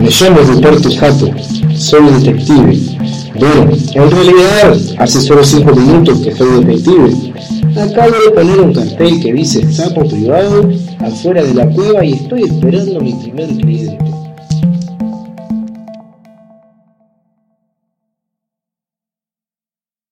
Me llamo Ruperto Jato, soy detective. Bueno, en realidad hace solo 5 minutos que soy detective. Acabo de poner un cartel que dice sapo privado afuera de la cueva y estoy esperando mi primer cliente.